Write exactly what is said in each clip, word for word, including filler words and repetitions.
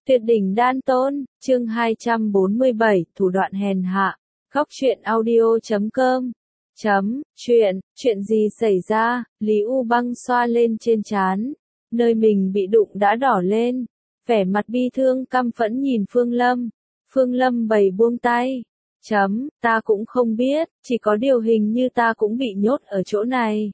Tuyệt đỉnh đan tôn, chương hai trăm bốn mươi bảy, thủ đoạn hèn hạ. Góc truyện audio chấm com. Chấm, chuyện, chuyện gì xảy ra, Lý U Băng xoa lên trên trán, nơi mình bị đụng đã đỏ lên, vẻ mặt bi thương căm phẫn nhìn Phương Lâm. Phương Lâm bày buông tay. Chấm, ta cũng không biết, chỉ có điều hình như ta cũng bị nhốt ở chỗ này.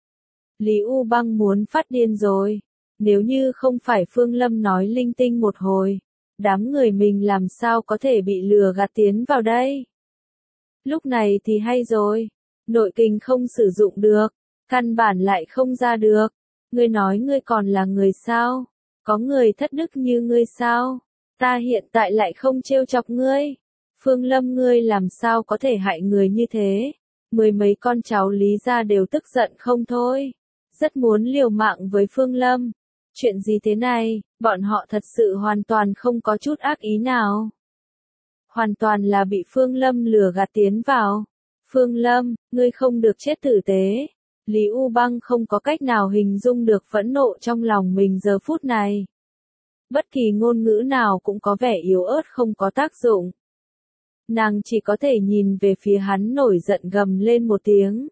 Lý U Băng muốn phát điên rồi. Nếu như không phải Phương Lâm nói linh tinh một hồi, đám người mình làm sao có thể bị lừa gạt tiến vào đây? Lúc này thì hay rồi, nội kình không sử dụng được, căn bản lại không ra được. Ngươi nói ngươi còn là người sao? Có người thất đức như ngươi sao? Ta hiện tại lại không trêu chọc ngươi. Phương Lâm ngươi làm sao có thể hại người như thế? Mười mấy con cháu Lý gia đều tức giận không thôi. Rất muốn liều mạng với Phương Lâm. Chuyện gì thế này, bọn họ thật sự hoàn toàn không có chút ác ý nào. Hoàn toàn là bị Phương Lâm lừa gạt tiến vào. Phương Lâm, ngươi không được chết tử tế. Lý U Băng không có cách nào hình dung được phẫn nộ trong lòng mình giờ phút này. Bất kỳ ngôn ngữ nào cũng có vẻ yếu ớt không có tác dụng. Nàng chỉ có thể nhìn về phía hắn nổi giận gầm lên một tiếng.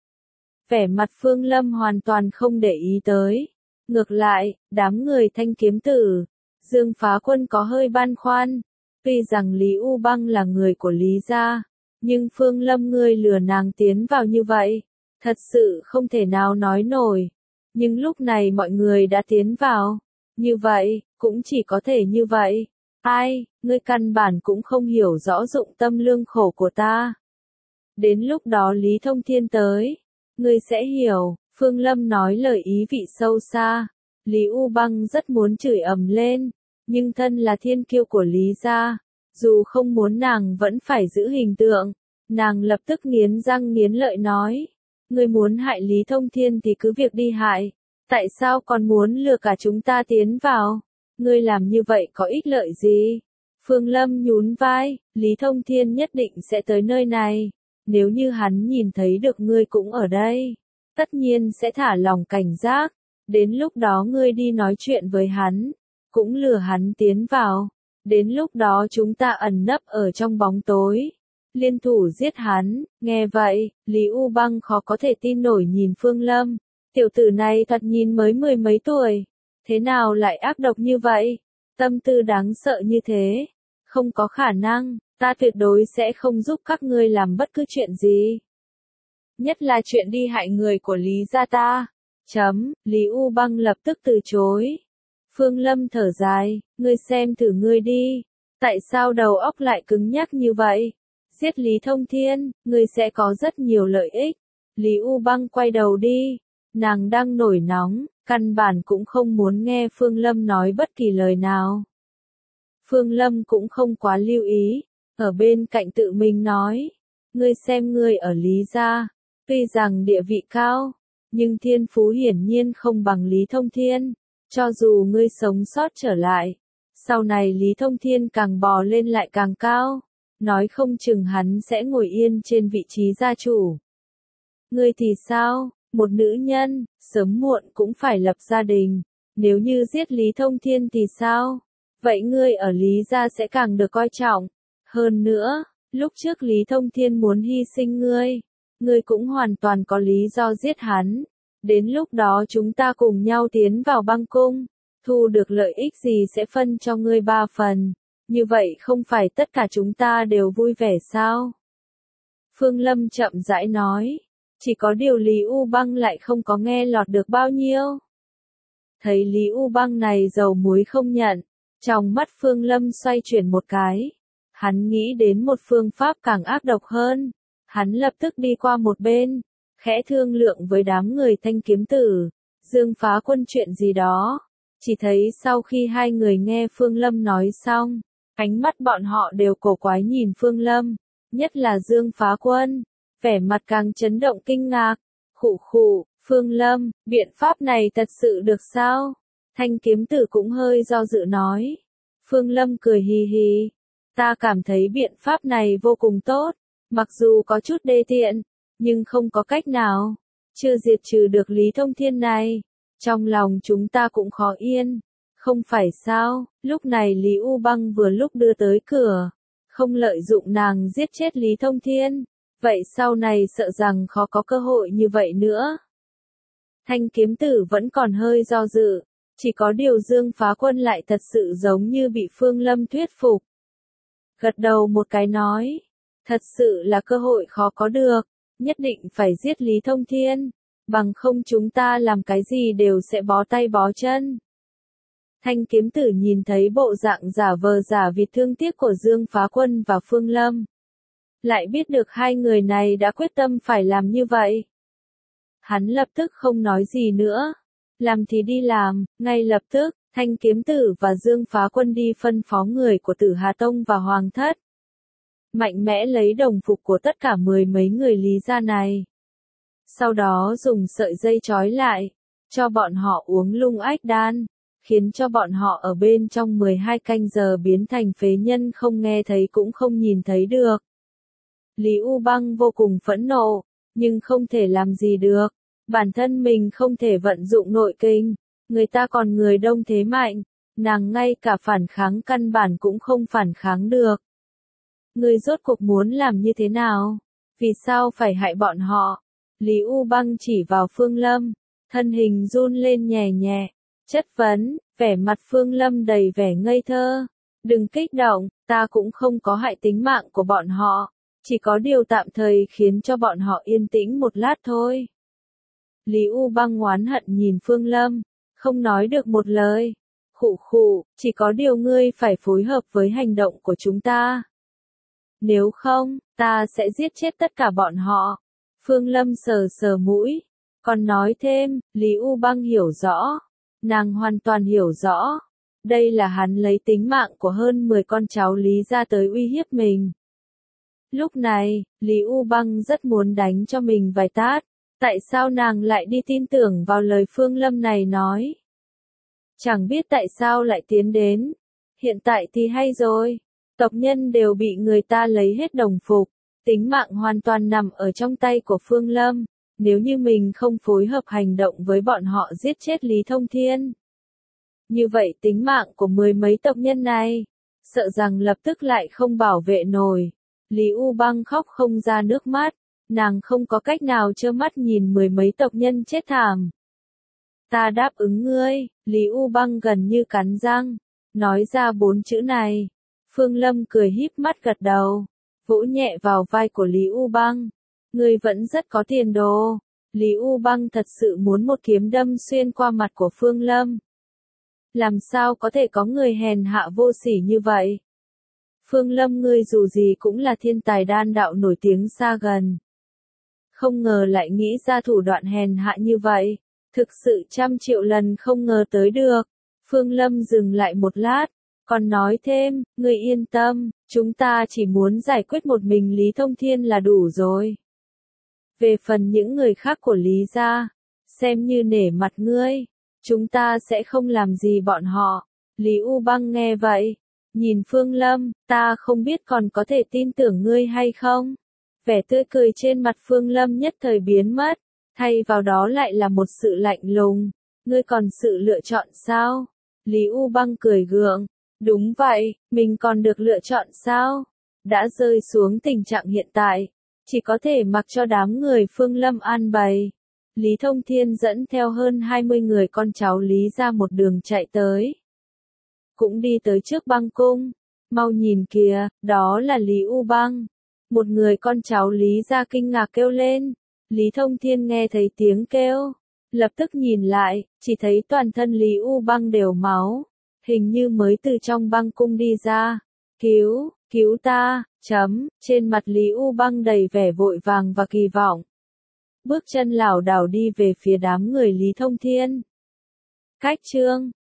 Vẻ mặt Phương Lâm hoàn toàn không để ý tới. Ngược lại, đám người Thanh Kiếm Tử, Dương Phá Quân có hơi băn khoăn. Tuy rằng Lý U Băng là người của Lý gia, nhưng Phương Lâm ngươi lừa nàng tiến vào như vậy, thật sự không thể nào nói nổi. Nhưng lúc này mọi người đã tiến vào, như vậy, cũng chỉ có thể như vậy. Ai, ngươi căn bản cũng không hiểu rõ dụng tâm lương khổ của ta. Đến lúc đó Lý Thông Thiên tới, ngươi sẽ hiểu. Phương Lâm nói lời ý vị sâu xa. Lý U Băng rất muốn chửi ầm lên, nhưng thân là thiên kiêu của Lý gia, dù không muốn nàng vẫn phải giữ hình tượng. Nàng lập tức nghiến răng nghiến lợi nói, ngươi muốn hại Lý Thông Thiên thì cứ việc đi hại, tại sao còn muốn lừa cả chúng ta tiến vào? Ngươi làm như vậy có ích lợi gì? Phương Lâm nhún vai, Lý Thông Thiên nhất định sẽ tới nơi này, nếu như hắn nhìn thấy được ngươi cũng ở đây, tất nhiên sẽ thả lòng cảnh giác, đến lúc đó ngươi đi nói chuyện với hắn, cũng lừa hắn tiến vào, đến lúc đó chúng ta ẩn nấp ở trong bóng tối, liên thủ giết hắn. Nghe vậy, Lý U Băng khó có thể tin nổi nhìn Phương Lâm, tiểu tử này thật nhìn mới mười mấy tuổi, thế nào lại ác độc như vậy, tâm tư đáng sợ như thế, không có khả năng, ta tuyệt đối sẽ không giúp các ngươi làm bất cứ chuyện gì. Nhất là chuyện đi hại người của Lý gia ta. Chấm, Lý U Băng lập tức từ chối. Phương Lâm thở dài, ngươi xem thử ngươi đi. Tại sao đầu óc lại cứng nhắc như vậy? Giết Lý Thông Thiên, ngươi sẽ có rất nhiều lợi ích. Lý U Băng quay đầu đi. Nàng đang nổi nóng, căn bản cũng không muốn nghe Phương Lâm nói bất kỳ lời nào. Phương Lâm cũng không quá lưu ý, ở bên cạnh tự mình nói. Ngươi xem ngươi ở Lý gia. Tuy rằng địa vị cao, nhưng thiên phú hiển nhiên không bằng Lý Thông Thiên. Cho dù ngươi sống sót trở lại, sau này Lý Thông Thiên càng bò lên lại càng cao, nói không chừng hắn sẽ ngồi yên trên vị trí gia chủ. Ngươi thì sao, một nữ nhân, sớm muộn cũng phải lập gia đình, nếu như giết Lý Thông Thiên thì sao? Vậy ngươi ở Lý gia sẽ càng được coi trọng. Hơn nữa, lúc trước Lý Thông Thiên muốn hy sinh ngươi, ngươi cũng hoàn toàn có lý do giết hắn. Đến lúc đó chúng ta cùng nhau tiến vào băng cung, thu được lợi ích gì sẽ phân cho ngươi ba phần. Như vậy không phải tất cả chúng ta đều vui vẻ sao? Phương Lâm chậm rãi nói, chỉ có điều Lý U Băng lại không có nghe lọt được bao nhiêu. Thấy Lý U Băng này dầu muối không nhận, trong mắt Phương Lâm xoay chuyển một cái. Hắn nghĩ đến một phương pháp càng ác độc hơn. Hắn lập tức đi qua một bên, khẽ thương lượng với đám người Thanh Kiếm Tử, Dương Phá Quân chuyện gì đó. Chỉ thấy sau khi hai người nghe Phương Lâm nói xong, ánh mắt bọn họ đều cổ quái nhìn Phương Lâm, nhất là Dương Phá Quân, vẻ mặt càng chấn động kinh ngạc. Khụ khụ, Phương Lâm, biện pháp này thật sự được sao? Thanh Kiếm Tử cũng hơi do dự nói. Phương Lâm cười hì hì, ta cảm thấy biện pháp này vô cùng tốt. Mặc dù có chút đê tiện, nhưng không có cách nào, chưa diệt trừ được Lý Thông Thiên này, trong lòng chúng ta cũng khó yên, Không phải sao, lúc này Lý U Băng vừa lúc đưa tới cửa, không lợi dụng nàng giết chết Lý Thông Thiên, vậy sau này sợ rằng khó có cơ hội như vậy nữa. Thanh kiếm tử vẫn còn hơi do dự, chỉ có điều Dương Phá Quân lại thật sự giống như bị Phương Lâm thuyết phục. Gật đầu một cái nói, thật sự là cơ hội khó có được, nhất định phải giết Lý Thông Thiên, bằng không chúng ta làm cái gì đều sẽ bó tay bó chân. Thanh kiếm tử nhìn thấy bộ dạng giả vờ giả vịt thương tiếc của Dương Phá Quân và Phương Lâm. Lại biết được hai người này đã quyết tâm phải làm như vậy. Hắn lập tức không nói gì nữa. Làm thì đi làm, ngay lập tức, Thanh kiếm tử và Dương Phá Quân đi phân phó người của Tử Hà Tông và Hoàng Thất. Mạnh mẽ lấy đồng phục của tất cả mười mấy người Lý gia này. Sau đó dùng sợi dây trói lại, cho bọn họ uống lung ách đan, khiến cho bọn họ ở bên trong mười hai canh giờ biến thành phế nhân không nghe thấy cũng không nhìn thấy được. Lý U Băng vô cùng phẫn nộ, nhưng không thể làm gì được. Bản thân mình không thể vận dụng nội kinh, người ta còn người đông thế mạnh, nàng ngay cả phản kháng căn bản cũng không phản kháng được. Người rốt cuộc muốn làm như thế nào? Vì sao phải hại bọn họ? Lý U Băng chỉ vào Phương Lâm, thân hình run lên nhẹ nhẹ, chất vấn, vẻ mặt Phương Lâm đầy vẻ ngây thơ. Đừng kích động, ta cũng không có hại tính mạng của bọn họ, chỉ có điều tạm thời khiến cho bọn họ yên tĩnh một lát thôi. Lý U Băng oán hận nhìn Phương Lâm, không nói được một lời. Khụ khụ, chỉ có điều ngươi phải phối hợp với hành động của chúng ta. Nếu không, ta sẽ giết chết tất cả bọn họ. Phương Lâm sờ sờ mũi, còn nói thêm, Lý U Băng hiểu rõ. Nàng hoàn toàn hiểu rõ. Đây là hắn lấy tính mạng của hơn mười con cháu Lý ra tới uy hiếp mình. Lúc này, Lý U Băng rất muốn đánh cho mình vài tát. Tại sao nàng lại đi tin tưởng vào lời Phương Lâm này nói? Chẳng biết tại sao lại tiến đến. Hiện tại thì hay rồi. Tộc nhân đều bị người ta lấy hết đồng phục. Tính mạng hoàn toàn nằm ở trong tay của Phương Lâm. Nếu như mình không phối hợp hành động với bọn họ giết chết Lý Thông Thiên. Như vậy tính mạng của mười mấy tộc nhân này, sợ rằng lập tức lại không bảo vệ nổi. Lý U Băng khóc không ra nước mắt. Nàng không có cách nào trơ mắt nhìn mười mấy tộc nhân chết thảm. Ta đáp ứng ngươi, Lý U Băng gần như cắn răng, nói ra bốn chữ này. Phương Lâm cười híp mắt gật đầu, vỗ nhẹ vào vai của Lý U Băng. Ngươi vẫn rất có tiền đồ. Lý U Băng thật sự muốn một kiếm đâm xuyên qua mặt của Phương Lâm. Làm sao có thể có người hèn hạ vô sỉ như vậy? Phương Lâm ngươi dù gì cũng là thiên tài đan đạo nổi tiếng xa gần. Không ngờ lại nghĩ ra thủ đoạn hèn hạ như vậy. Thực sự trăm triệu lần không ngờ tới được. Phương Lâm dừng lại một lát, còn nói thêm, ngươi yên tâm, chúng ta chỉ muốn giải quyết một mình Lý Thông Thiên là đủ rồi. Về phần những người khác của Lý gia, xem như nể mặt ngươi, chúng ta sẽ không làm gì bọn họ. Lý U Băng nghe vậy, nhìn Phương Lâm, ta không biết còn có thể tin tưởng ngươi hay không. Vẻ tươi cười trên mặt Phương Lâm nhất thời biến mất, thay vào đó lại là một sự lạnh lùng. Ngươi còn sự lựa chọn sao? Lý U Băng cười gượng. Đúng vậy, mình còn được lựa chọn sao? Đã rơi xuống tình trạng hiện tại, chỉ có thể mặc cho đám người Phương Lâm an bày. Lý Thông Thiên dẫn theo hơn hai mươi người con cháu Lý ra một đường chạy tới. Cũng đi tới trước băng cung. Mau nhìn kìa, đó là Lý U Băng. Một người con cháu Lý ra kinh ngạc kêu lên. Lý Thông Thiên nghe thấy tiếng kêu, lập tức nhìn lại, chỉ thấy toàn thân Lý U Băng đều máu, hình như mới từ trong băng cung đi ra. Cứu, cứu ta, chấm, trên mặt Lý U Băng đầy vẻ vội vàng và kỳ vọng. Bước chân lảo đảo đi về phía đám người Lý Thông Thiên. Cách chương